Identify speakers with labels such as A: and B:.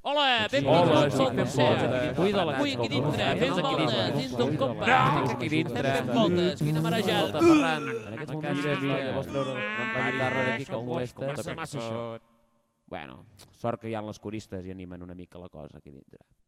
A: Hola, benvinguts al concert. Avui aquí dintre, fent voltes dins d'un compàs. Fent voltes, quina marejada.
B: En aquests moments vols treure la guitarra d'aquí com molesta.
A: Comença massa això.
B: Bueno, sort que hi ha les coristes i animen una mica la cosa aquí dintre.